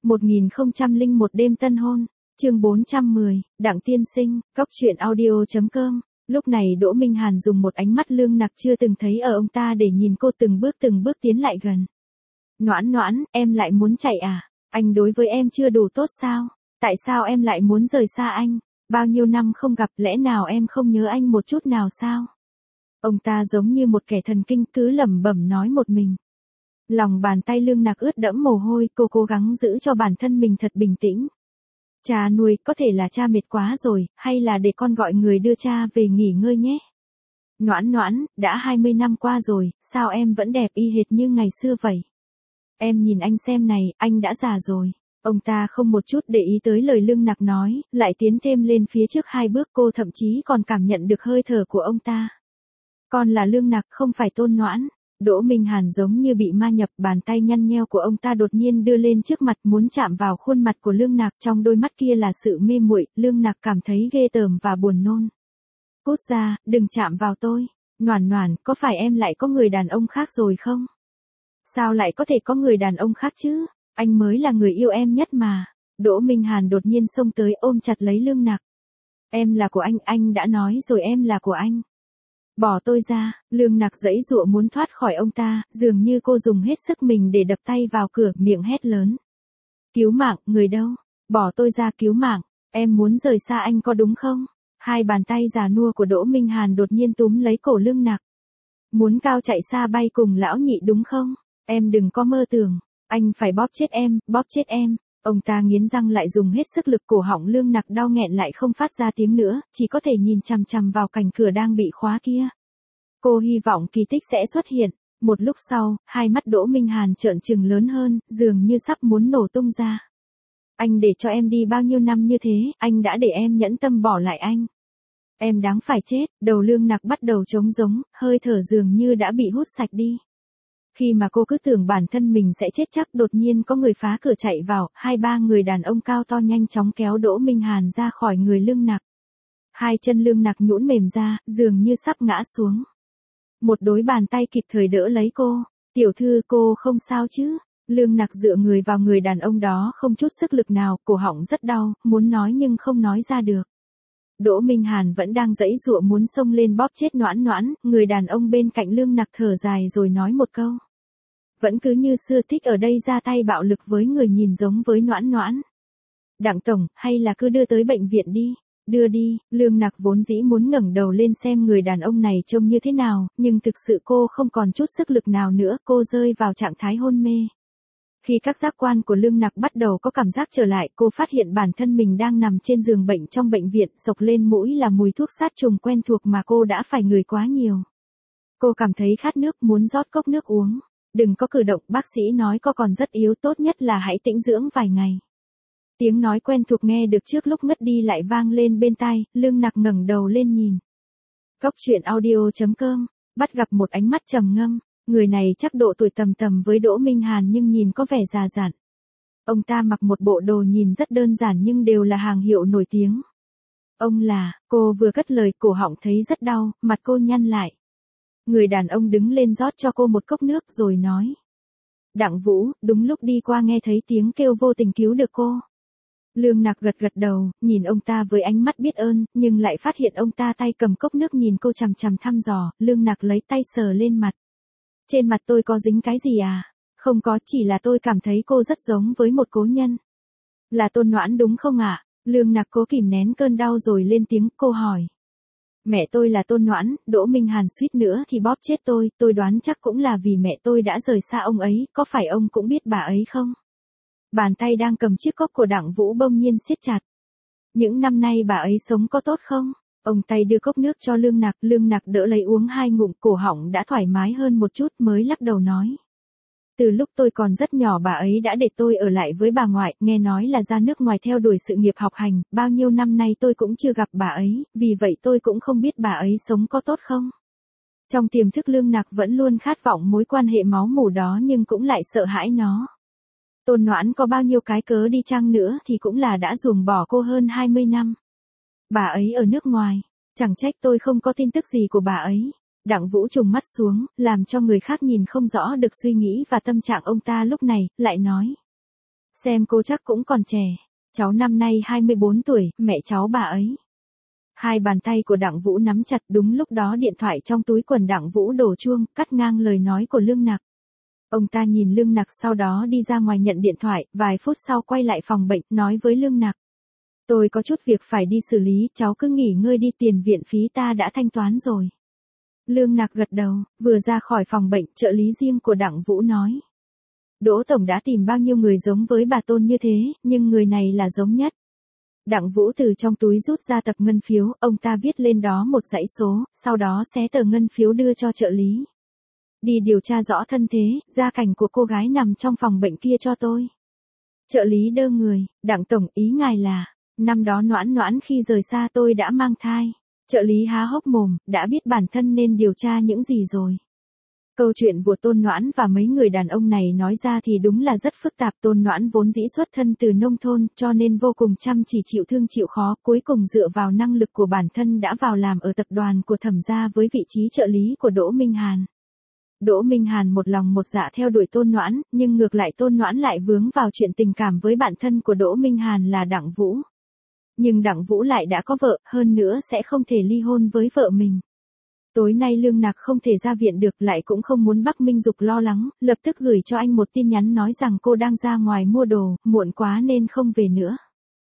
1001 đêm tân hôn, chương 410, Đặng Tiên Sinh, Cóc truyện audio.com. Lúc này Đỗ Minh Hàn dùng một ánh mắt lương nặc chưa từng thấy ở ông ta để nhìn cô từng bước tiến lại gần. Noãn Noãn, em lại muốn chạy à? Anh đối với em chưa đủ tốt sao? Tại sao em lại muốn rời xa anh? Bao nhiêu năm không gặp, lẽ nào em không nhớ anh một chút nào sao? Ông ta giống như một kẻ thần kinh cứ lẩm bẩm nói một mình. Lòng bàn tay lương nặc ướt đẫm mồ hôi, cô cố gắng giữ cho bản thân mình thật bình tĩnh. Cha nuôi, có thể là cha mệt quá rồi, hay là để con gọi người đưa cha về nghỉ ngơi nhé. Noãn Noãn, đã 20 năm qua rồi, sao em vẫn đẹp y hệt như ngày xưa vậy? Em nhìn anh xem này, anh đã già rồi. Ông ta không một chút để ý tới lời lương nặc nói, lại tiến thêm lên phía trước 2 bước, cô thậm chí còn cảm nhận được hơi thở của ông ta. Con là lương nặc, không phải Tôn Noãn. Đỗ Minh Hàn giống như bị ma nhập, bàn tay nhăn nheo của ông ta đột nhiên đưa lên trước mặt muốn chạm vào khuôn mặt của lương nặc, trong đôi mắt kia là sự mê muội. Lương nặc cảm thấy ghê tởm và buồn nôn. Cút ra, đừng chạm vào tôi. Noãn Noãn, có phải em lại có người đàn ông khác rồi không? Sao lại có thể có người đàn ông khác chứ? Anh mới là người yêu em nhất mà. Đỗ Minh Hàn đột nhiên xông tới ôm chặt lấy lương nặc. Em là của anh đã nói rồi em là của anh. Bỏ tôi ra, lương nặc giãy giụa muốn thoát khỏi ông ta, dường như cô dùng hết sức mình để đập tay vào cửa, miệng hét lớn. Cứu mạng, người đâu? Bỏ tôi ra, cứu mạng, em muốn rời xa anh có đúng không? Hai bàn tay già nua của Đỗ Minh Hàn đột nhiên túm lấy cổ lương nặc. Muốn cao chạy xa bay cùng lão nhị đúng không? Em đừng có mơ tưởng, anh phải bóp chết em, bóp chết em. Ông ta nghiến răng lại dùng hết sức lực, cổ họng lương nặc đau nghẹn lại không phát ra tiếng nữa, chỉ có thể nhìn chằm chằm vào cành cửa đang bị khóa kia. Cô hy vọng kỳ tích sẽ xuất hiện. Một lúc sau, hai mắt Đỗ Minh Hàn trợn trừng lớn hơn, dường như sắp muốn nổ tung ra. Anh để cho em đi bao nhiêu năm như thế, anh đã để em nhẫn tâm bỏ lại anh. Em đáng phải chết. Đầu lương nặc bắt đầu trống rỗng, hơi thở dường như đã bị hút sạch đi. Khi mà cô cứ tưởng bản thân mình sẽ chết chắc, đột nhiên có người phá cửa chạy vào, 2-3 người đàn ông cao to nhanh chóng kéo Đỗ Minh Hàn ra khỏi người lương nặc. Hai chân lương nặc nhũn mềm ra, dường như sắp ngã xuống. Một đôi bàn tay kịp thời đỡ lấy cô. Tiểu thư, cô không sao chứ? Lương nặc dựa người vào người đàn ông đó không chút sức lực nào, cổ họng rất đau, muốn nói nhưng không nói ra được. Đỗ Minh Hàn vẫn đang giãy giụa muốn xông lên bóp chết Noãn Noãn, người đàn ông bên cạnh lương nặc thở dài rồi nói một câu. Vẫn cứ như xưa, thích ở đây ra tay bạo lực với người nhìn giống với Noãn Noãn. Đặng tổng, hay là cứ đưa tới bệnh viện đi. Đưa đi. Lương nặc vốn dĩ muốn ngẩng đầu lên xem người đàn ông này trông như thế nào, nhưng thực sự cô không còn chút sức lực nào nữa, cô rơi vào trạng thái hôn mê. Khi các giác quan của lương nặc bắt đầu có cảm giác trở lại, cô phát hiện bản thân mình đang nằm trên giường bệnh trong bệnh viện, xộc lên mũi là mùi thuốc sát trùng quen thuộc mà cô đã phải ngửi quá nhiều. Cô cảm thấy khát nước, muốn rót cốc nước uống. Đừng có cử động, bác sĩ nói cô còn rất yếu, tốt nhất là hãy tĩnh dưỡng vài ngày. Tiếng nói quen thuộc nghe được trước lúc ngất đi lại vang lên bên tai, lương nặc ngẩng đầu lên nhìn. Cóc truyện audio.com, bắt gặp một ánh mắt trầm ngâm. Người này chắc độ tuổi tầm với Đỗ Minh Hàn nhưng nhìn có vẻ già dặn. Ông ta mặc một bộ đồ nhìn rất đơn giản nhưng đều là hàng hiệu nổi tiếng. Ông là, cô vừa cất lời, cổ họng thấy rất đau, mặt cô nhăn lại. Người đàn ông đứng lên rót cho cô một cốc nước rồi nói. Đặng Vũ, đúng lúc đi qua nghe thấy tiếng kêu vô tình cứu được cô. Lương nặc gật đầu, nhìn ông ta với ánh mắt biết ơn, nhưng lại phát hiện ông ta tay cầm cốc nước nhìn cô chằm chằm thăm dò, lương nặc lấy tay sờ lên mặt. Trên mặt tôi có dính cái gì à? Không có, chỉ là tôi cảm thấy cô rất giống với một cố nhân. Là Tôn Noãn đúng không ạ? Lương nặc cố kìm nén cơn đau rồi lên tiếng, cô hỏi. Mẹ tôi là Tôn Noãn. Đỗ Minh Hàn suýt nữa thì bóp chết tôi đoán chắc cũng là vì mẹ tôi đã rời xa ông ấy, có phải ông cũng biết bà ấy không? Bàn tay đang cầm chiếc cốc của Đặng Vũ bỗng nhiên siết chặt. Những năm nay bà ấy sống có tốt không? Ông tay đưa cốc nước cho lương nặc đỡ lấy uống 2 ngụm, cổ họng đã thoải mái hơn một chút mới lắc đầu nói. Từ lúc tôi còn rất nhỏ bà ấy đã để tôi ở lại với bà ngoại, nghe nói là ra nước ngoài theo đuổi sự nghiệp học hành, bao nhiêu năm nay tôi cũng chưa gặp bà ấy, vì vậy tôi cũng không biết bà ấy sống có tốt không. Trong tiềm thức lương nặc vẫn luôn khát vọng mối quan hệ máu mủ đó nhưng cũng lại sợ hãi nó. Tôn Noãn có bao nhiêu cái cớ đi chăng nữa thì cũng là đã ruồng bỏ cô hơn 20 năm. Bà ấy ở nước ngoài, chẳng trách tôi không có tin tức gì của bà ấy. Đặng Vũ trùng mắt xuống, làm cho người khác nhìn không rõ được suy nghĩ và tâm trạng ông ta lúc này, lại nói. Xem cô chắc cũng còn trẻ. Cháu năm nay 24 tuổi, mẹ cháu bà ấy. Hai bàn tay của Đặng Vũ nắm chặt, đúng lúc đó điện thoại trong túi quần Đặng Vũ đổ chuông, cắt ngang lời nói của Lương Nặc. Ông ta nhìn Lương Nặc sau đó đi ra ngoài nhận điện thoại, vài phút sau quay lại phòng bệnh, nói với Lương Nặc. Tôi có chút việc phải đi xử lý, cháu cứ nghỉ ngơi đi, tiền viện phí ta đã thanh toán rồi. Lương Nặc gật đầu, vừa ra khỏi phòng bệnh, trợ lý riêng của Đặng Vũ nói. Đỗ Tổng đã tìm bao nhiêu người giống với bà Tôn như thế, nhưng người này là giống nhất. Đặng Vũ từ trong túi rút ra tập ngân phiếu, ông ta viết lên đó một dãy số, sau đó xé tờ ngân phiếu đưa cho trợ lý. Đi điều tra rõ thân thế, gia cảnh của cô gái nằm trong phòng bệnh kia cho tôi. Trợ lý đơ người, Đặng Tổng, ý ngài là, năm đó Noãn Noãn khi rời xa tôi đã mang thai. Trợ lý há hốc mồm, đã biết bản thân nên điều tra những gì rồi. Câu chuyện của Tôn Noãn và mấy người đàn ông này nói ra thì đúng là rất phức tạp. Tôn Noãn vốn dĩ xuất thân từ nông thôn, cho nên vô cùng chăm chỉ chịu thương chịu khó, cuối cùng dựa vào năng lực của bản thân đã vào làm ở tập đoàn của Thẩm gia với vị trí trợ lý của Đỗ Minh Hàn. Đỗ Minh Hàn một lòng một dạ theo đuổi Tôn Noãn, nhưng ngược lại Tôn Noãn lại vướng vào chuyện tình cảm với bạn thân của Đỗ Minh Hàn là Đặng Vũ. Nhưng Đặng Vũ lại đã có vợ, hơn nữa sẽ không thể ly hôn với vợ mình. Tối nay Lương Nặc không thể ra viện được, lại cũng không muốn Bắc Minh Dục lo lắng, lập tức gửi cho anh một tin nhắn nói rằng cô đang ra ngoài mua đồ, muộn quá nên không về nữa.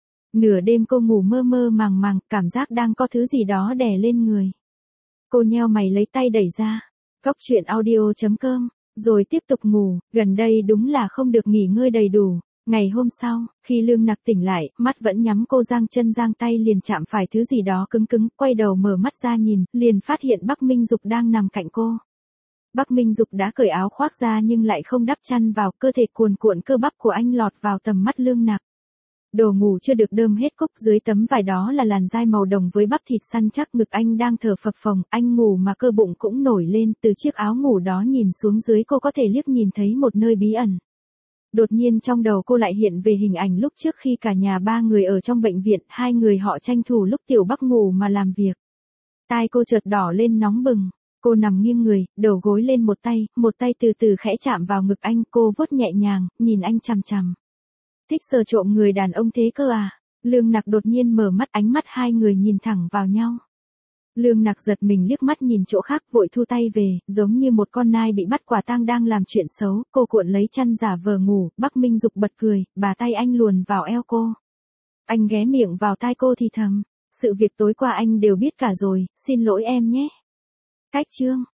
Nửa đêm cô ngủ mơ mơ màng màng, cảm giác đang có thứ gì đó đè lên người. Cô nheo mày lấy tay đẩy ra. Cóc truyện audio.com, rồi tiếp tục ngủ, gần đây đúng là không được nghỉ ngơi đầy đủ. Ngày hôm sau, khi Lương Nặc tỉnh lại, mắt vẫn nhắm, cô giang chân giang tay liền chạm phải thứ gì đó cứng cứng, quay đầu mở mắt ra nhìn, liền phát hiện Bắc Minh Dục đang nằm cạnh cô. Bắc Minh Dục đã cởi áo khoác ra nhưng lại không đắp chăn vào, cơ thể cuồn cuộn cơ bắp của anh lọt vào tầm mắt Lương Nặc. Đồ ngủ chưa được đơm hết cúc, dưới tấm vải đó là làn da màu đồng với bắp thịt săn chắc, ngực anh đang thở phập phồng, anh ngủ mà cơ bụng cũng nổi lên, từ chiếc áo ngủ đó nhìn xuống dưới cô có thể liếc nhìn thấy một nơi bí ẩn. Đột nhiên trong đầu cô lại hiện về hình ảnh lúc trước khi cả nhà ba người ở trong bệnh viện, hai người họ tranh thủ lúc Tiểu Bắc ngủ mà làm việc. Tai cô chợt đỏ lên nóng bừng, cô nằm nghiêng người, đầu gối lên một tay từ từ khẽ chạm vào ngực anh, cô vuốt nhẹ nhàng, nhìn anh chằm chằm. Thích sờ trộm người đàn ông thế cơ à? Lương Nặc đột nhiên mở mắt, ánh mắt hai người nhìn thẳng vào nhau. Lương Nặc giật mình liếc mắt nhìn chỗ khác, vội thu tay về, giống như một con nai bị bắt quả tang đang làm chuyện xấu, cô cuộn lấy chăn giả vờ ngủ. Bắc Minh Dục bật cười, bà tay anh luồn vào eo cô. Anh ghé miệng vào tai cô thì thầm, sự việc tối qua anh đều biết cả rồi, xin lỗi em nhé. Cách chương